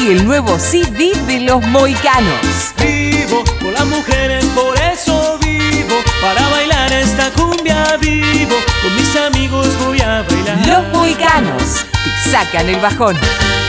Conseguí el nuevo CD de Los Mohicanos. Vivo por las mujeres, por eso vivo. Para bailar esta cumbia vivo. Con mis amigos voy a bailar. Los Mohicanos te sacan el bajón.